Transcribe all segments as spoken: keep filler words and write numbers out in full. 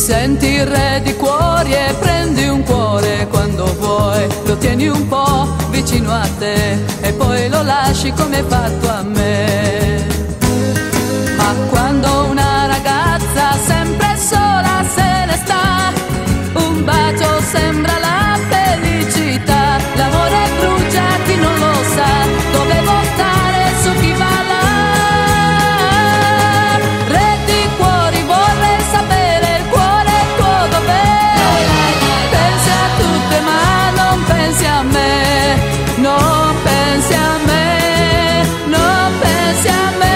senti il re di cuori e prendi un cuore quando vuoi, lo tieni un po' vicino a te e poi lo lasci come hai fatto a me. Ma quando una ragazza sempre sola se ne sta, un bacio sembra la felicità, l'amore brucia chi non lo sa, dovevo stare su chi va là. Re di cuori vorrei sapere il cuore tuo dov'è, pensi a tutte ma non pensi a me, non pensi a me, non pensi a me.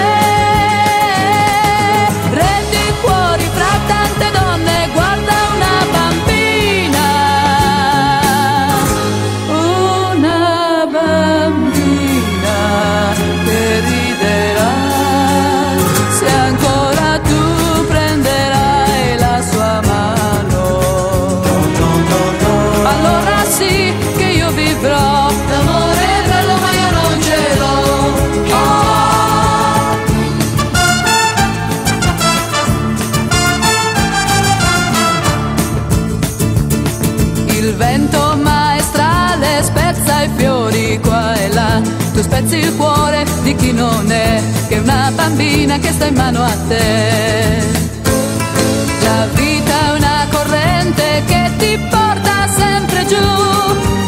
Re di cuori fra tante donne guarda una bambina, una bambina che riderà se ancora tu prenderai la sua mano. Allora sì che io vivrò l'amore bello ma io non ce l'ho. Il vento maestrale spezza i fiori qua e là, tu spezzi il cuore di chi non è che una bambina che sta in mano a te. La vita è una corrente che ti porta sempre giù,